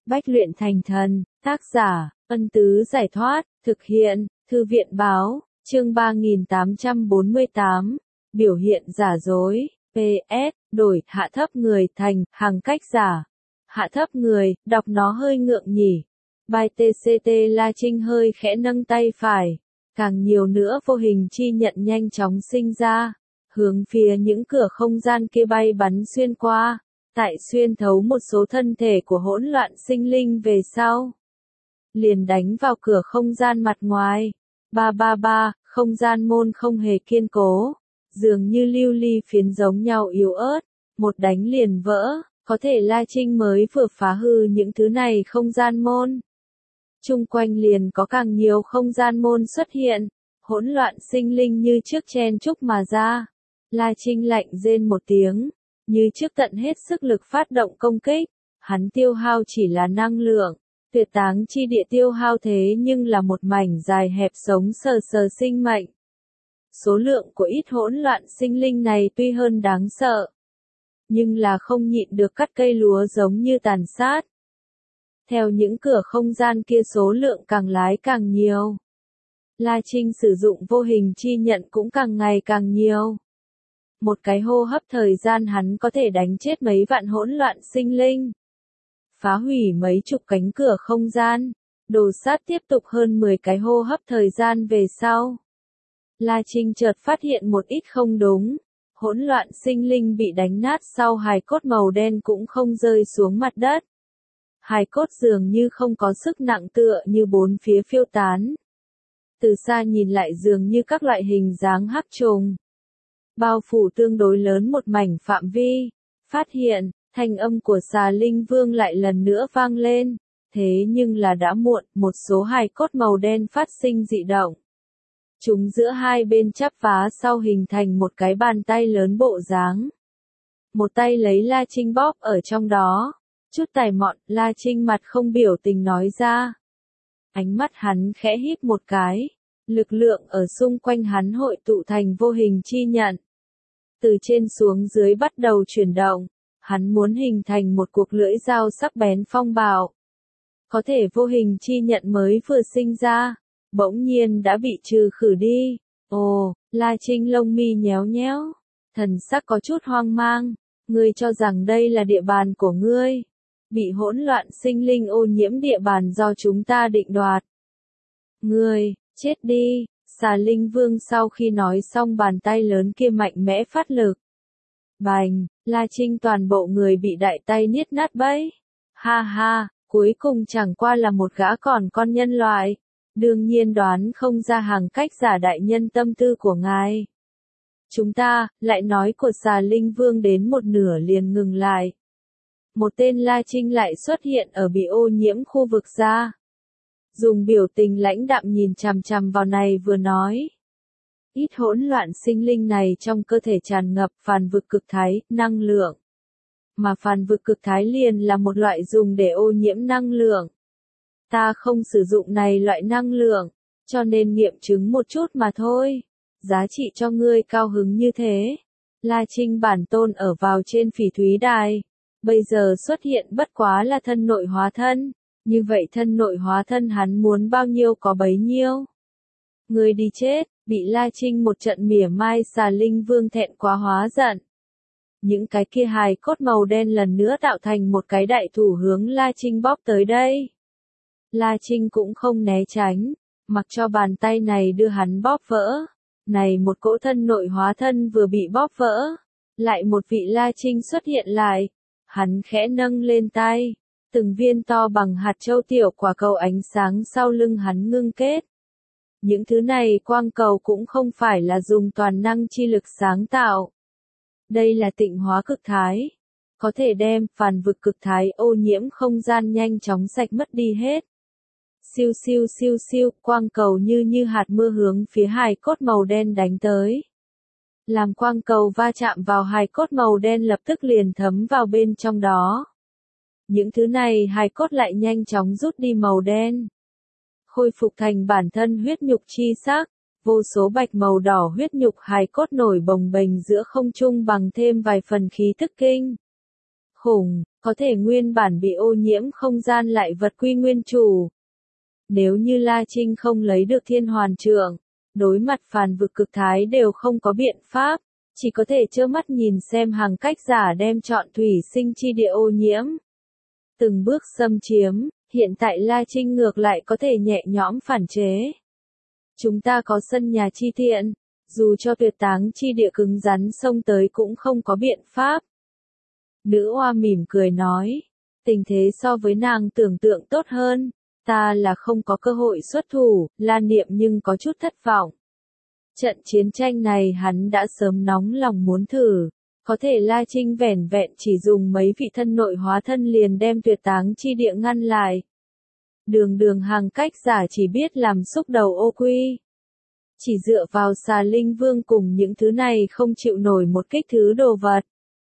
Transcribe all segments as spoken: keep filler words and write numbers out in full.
Bách luyện thành thần, tác giả, Ân Tứ Giải Thoát, thực hiện, Thư viện Báo, chương ba nghìn tám trăm bốn mươi tám, biểu hiện giả dối, pê ét, đổi, hạ thấp người thành, hàng cách giả. Hạ thấp người, đọc nó hơi ngượng nhỉ. Bài tê xê tê La Trinh hơi khẽ nâng tay phải. Càng nhiều nữa vô hình chi nhận nhanh chóng sinh ra. Hướng phía những cửa không gian kia bay bắn xuyên qua. Tại xuyên thấu một số thân thể của hỗn loạn sinh linh về sau. Liền đánh vào cửa không gian mặt ngoài. Ba ba ba, không gian môn không hề kiên cố. Dường như lưu ly phiến giống nhau yếu ớt. Một đánh liền vỡ. Có thể La Trinh mới vừa phá hư những thứ này không gian môn. Chung quanh liền có càng nhiều không gian môn xuất hiện. Hỗn loạn sinh linh như trước chen chúc mà ra. La Trinh lạnh rên một tiếng. Như trước tận hết sức lực phát động công kích. Hắn tiêu hao chỉ là năng lượng. Tuyệt táng chi địa tiêu hao thế nhưng là một mảnh dài hẹp sống sờ sờ sinh mệnh. Số lượng của ít hỗn loạn sinh linh này tuy hơn đáng sợ. Nhưng là không nhịn được cắt cây lúa giống như tàn sát. Theo những cửa không gian kia số lượng càng lái càng nhiều. La Trinh sử dụng vô hình chi nhận cũng càng ngày càng nhiều. Một cái hô hấp thời gian hắn có thể đánh chết mấy vạn hỗn loạn sinh linh. Phá hủy mấy chục cánh cửa không gian. Đồ sát tiếp tục hơn mười cái hô hấp thời gian về sau. La Trinh chợt phát hiện một ít không đúng. Hỗn loạn sinh linh bị đánh nát sau hài cốt màu đen cũng không rơi xuống mặt đất. Hài cốt dường như không có sức nặng tựa như bốn phía phiêu tán. Từ xa nhìn lại dường như các loại hình dáng hắc trùng. Bao phủ tương đối lớn một mảnh phạm vi. Phát hiện, thanh âm của xà linh vương lại lần nữa vang lên. Thế nhưng là đã muộn, một số hài cốt màu đen phát sinh dị động. Chúng giữa hai bên chắp vá sau hình thành một cái bàn tay lớn bộ dáng. Một tay lấy La Trinh bóp ở trong đó. Chút tài mọn, La Trinh mặt không biểu tình nói ra. Ánh mắt hắn khẽ híp một cái. Lực lượng ở xung quanh hắn hội tụ thành vô hình chi nhận. Từ trên xuống dưới bắt đầu chuyển động. Hắn muốn hình thành một cuộc lưỡi dao sắc bén phong bạo. Có thể vô hình chi nhận mới vừa sinh ra. Bỗng nhiên đã bị trừ khử đi. Ồ, La Trinh lông mi nhéo nhéo. Thần sắc có chút hoang mang. Ngươi cho rằng đây là địa bàn của ngươi. Bị hỗn loạn sinh linh ô nhiễm địa bàn do chúng ta định đoạt. Ngươi, chết đi. Xà linh vương sau khi nói xong bàn tay lớn kia mạnh mẽ phát lực. Bành, La Trinh toàn bộ người bị đại tay niết nát bấy. Ha ha, cuối cùng chẳng qua là một gã còn con nhân loại. Đương nhiên đoán không ra hàng cách giả đại nhân tâm tư của ngài. Chúng ta, lại nói của xà linh vương đến một nửa liền ngừng lại. Một tên La Trinh lại xuất hiện ở bị ô nhiễm khu vực ra. Dùng biểu tình lãnh đạm nhìn chằm chằm vào này vừa nói. Ít hỗn loạn sinh linh này trong cơ thể tràn ngập phản vực cực thái, năng lượng. Mà phản vực cực thái liền là một loại dùng để ô nhiễm năng lượng. Ta không sử dụng này loại năng lượng, cho nên nghiệm chứng một chút mà thôi. Giá trị cho ngươi cao hứng như thế. La Trinh bản tôn ở vào trên phỉ thúy đài. Bây giờ xuất hiện bất quá là thân nội hóa thân. Như vậy thân nội hóa thân hắn muốn bao nhiêu có bấy nhiêu. Ngươi đi chết, bị La Trinh một trận mỉa mai xà linh vương thẹn quá hóa giận. Những cái kia hài cốt màu đen lần nữa tạo thành một cái đại thủ hướng La Trinh bóp tới đây. La Trinh cũng không né tránh, mặc cho bàn tay này đưa hắn bóp vỡ. Này một cỗ thân nội hóa thân vừa bị bóp vỡ. Lại một vị La Trinh xuất hiện lại. Hắn khẽ nâng lên tay. Từng viên to bằng hạt châu tiểu quả cầu ánh sáng sau lưng hắn ngưng kết. Những thứ này quang cầu cũng không phải là dùng toàn năng chi lực sáng tạo. Đây là tịnh hóa cực thái. Có thể đem phản vực cực thái ô nhiễm không gian nhanh chóng sạch mất đi hết. Siêu siêu siêu siêu, quang cầu như như hạt mưa hướng phía hài cốt màu đen đánh tới. Làm quang cầu va chạm vào hài cốt màu đen lập tức liền thấm vào bên trong đó. Những thứ này hài cốt lại nhanh chóng rút đi màu đen. Khôi phục thành bản thân huyết nhục chi sắc. Vô số bạch màu đỏ huyết nhục hài cốt nổi bồng bềnh giữa không trung bằng thêm vài phần khí tức kinh khủng. có thể nguyên bản bị ô nhiễm không gian lại vật quy nguyên chủ. Nếu như La Trinh không lấy được thiên hoàn trượng, đối mặt phản vực cực thái đều không có biện pháp, chỉ có thể trơ mắt nhìn xem hàng cách giả đem chọn thủy sinh chi địa ô nhiễm. Từng bước xâm chiếm, hiện tại La Trinh ngược lại có thể nhẹ nhõm phản chế. Chúng ta có sân nhà chi thiện, dù cho tuyệt táng chi địa cứng rắn xông tới cũng không có biện pháp. Nữ oa mỉm cười nói, tình thế so với nàng tưởng tượng tốt hơn, ta là không có cơ hội xuất thủ, La Niệm nhưng có chút thất vọng. Trận chiến tranh này hắn đã sớm nóng lòng muốn thử, có thể La Trinh vẻn vẹn chỉ dùng mấy vị thân nội hóa thân liền đem tuyệt táng chi địa ngăn lại. Đường đường hàng cách giả chỉ biết làm xúc đầu ô quy. Chỉ dựa vào xà linh vương cùng những thứ này không chịu nổi một kích thứ đồ vật.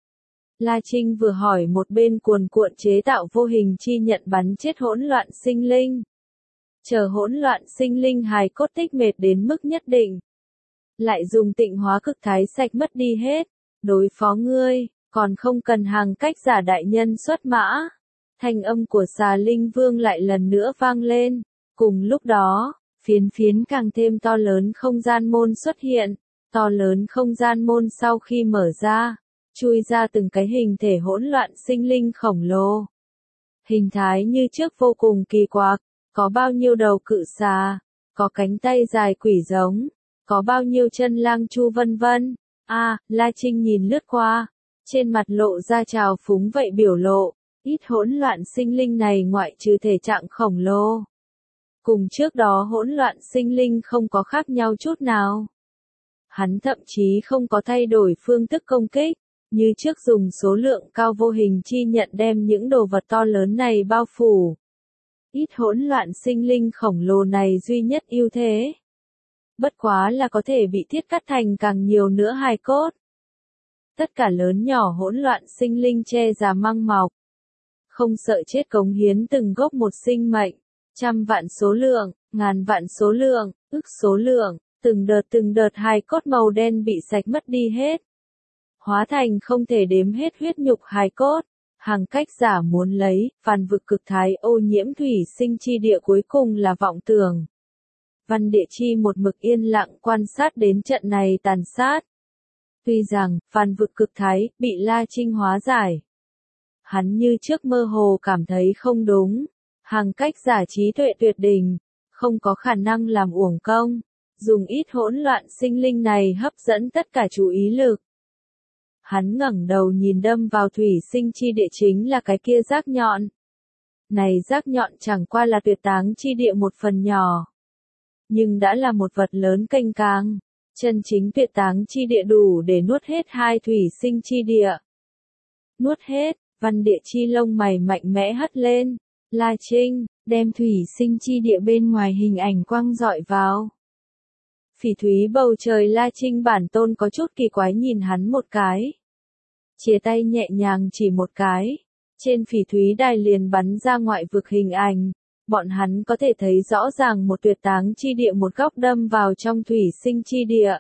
La Trinh vừa hỏi một bên cuồn cuộn chế tạo vô hình chi nhận bắn chết hỗn loạn sinh linh. Chờ hỗn loạn sinh linh hài cốt tích mệt đến mức nhất định. Lại dùng tịnh hóa cực thái sạch mất đi hết. Đối phó ngươi, còn không cần hàng cách giả đại nhân xuất mã. Thanh âm của xà linh vương lại lần nữa vang lên. Cùng lúc đó, phiến phiến càng thêm to lớn không gian môn xuất hiện. To lớn không gian môn sau khi mở ra, chui ra từng cái hình thể hỗn loạn sinh linh khổng lồ. Hình thái như trước vô cùng kỳ quặc, có bao nhiêu đầu cự xà, có cánh tay dài quỷ giống, có bao nhiêu chân lang chu vân vân. A, à, La Trinh nhìn lướt qua, trên mặt lộ ra trào phúng vậy biểu lộ, ít hỗn loạn sinh linh này ngoại trừ thể trạng khổng lồ. Cùng trước đó hỗn loạn sinh linh không có khác nhau chút nào. Hắn thậm chí không có thay đổi phương thức công kích, như trước dùng số lượng cao vô hình chi nhận đem những đồ vật to lớn này bao phủ. Ít hỗn loạn sinh linh khổng lồ này duy nhất ưu thế. Bất quá là có thể bị thiết cắt thành càng nhiều nữa hài cốt. Tất cả lớn nhỏ hỗn loạn sinh linh che già măng mọc. Không sợ chết cống hiến từng gốc một sinh mệnh. Trăm vạn số lượng, ngàn vạn số lượng, ức số lượng, từng đợt từng đợt hài cốt màu đen bị sạch mất đi hết. Hóa thành không thể đếm hết huyết nhục hài cốt. Hàng cách giả muốn lấy, phản vực cực thái ô nhiễm thủy sinh chi địa cuối cùng là vọng tưởng. Văn Địa Chi một mực yên lặng quan sát đến trận này tàn sát. Tuy rằng, phản vực cực thái, bị La Trinh hóa giải. Hắn như trước mơ hồ cảm thấy không đúng. Hàng cách giả trí tuệ tuyệt đỉnh, không có khả năng làm uổng công. Dùng ít hỗn loạn sinh linh này hấp dẫn tất cả chú ý lực. Hắn ngẩng đầu nhìn đâm vào thủy sinh chi địa chính là cái kia rác nhọn. Này rác nhọn chẳng qua là tuyệt táng chi địa một phần nhỏ. Nhưng đã là một vật lớn kênh cáng. Chân chính tuyệt táng chi địa đủ để nuốt hết hai thủy sinh chi địa. Nuốt hết, Văn Địa Chi lông mày mạnh mẽ hất lên. La Trinh, đem thủy sinh chi địa bên ngoài hình ảnh quang dọi vào. Phỉ thúy bầu trời La Trinh bản tôn có chút kỳ quái nhìn hắn một cái. Chia tay nhẹ nhàng chỉ một cái. Trên phỉ thúy đài liền bắn ra ngoại vực hình ảnh. Bọn hắn có thể thấy rõ ràng một tuyệt táng chi địa một góc đâm vào trong thủy sinh chi địa.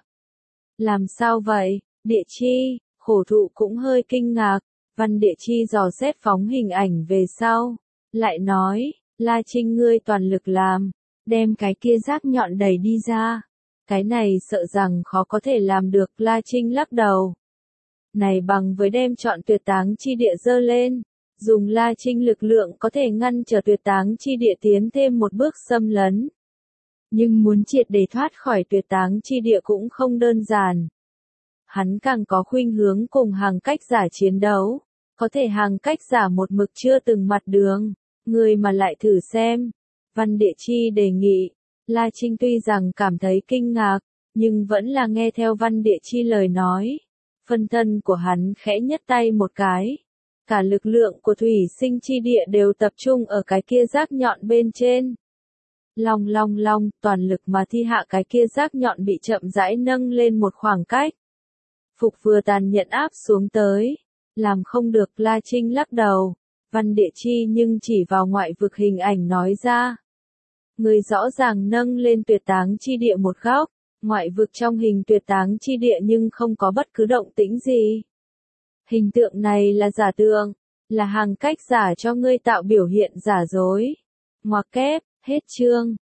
Làm sao vậy, Địa Chi, khổ thụ cũng hơi kinh ngạc. Văn Địa Chi dò xét phóng hình ảnh về sau. Lại nói, La Trinh ngươi toàn lực làm. Đem cái kia rác nhọn đẩy đi ra. Cái này sợ rằng khó có thể làm được. La Trinh lắc đầu. Này bằng với đem chọn tuyệt táng chi địa dơ lên. Dùng La Trinh lực lượng có thể ngăn trở tuyệt táng chi địa tiến thêm một bước xâm lấn. Nhưng muốn triệt để thoát khỏi tuyệt táng chi địa cũng không đơn giản. Hắn càng có khuynh hướng cùng hàng cách giả chiến đấu. Có thể hàng cách giả một mực chưa từng mặt đường. Người mà lại thử xem. Văn Địa Chi đề nghị. La Trinh tuy rằng cảm thấy kinh ngạc, nhưng vẫn là nghe theo Văn Địa Chi lời nói. Phân thân của hắn khẽ nhấc tay một cái. Cả lực lượng của thủy sinh chi địa đều tập trung ở cái kia rác nhọn bên trên. Long long long, toàn lực mà thi hạ cái kia rác nhọn bị chậm rãi nâng lên một khoảng cách. Phục vừa tàn nhận áp xuống tới. Làm không được. La Trinh lắc đầu. Văn Địa Chi nhưng chỉ vào ngoại vực hình ảnh nói ra. Người rõ ràng nâng lên tuyệt táng chi địa một góc. Ngoại vực trong hình tuyệt táng chi địa nhưng không có bất cứ động tĩnh gì. Hình tượng này là giả tượng. là hàng cách giả cho ngươi tạo biểu hiện giả dối. Ngoặc kép, hết chương.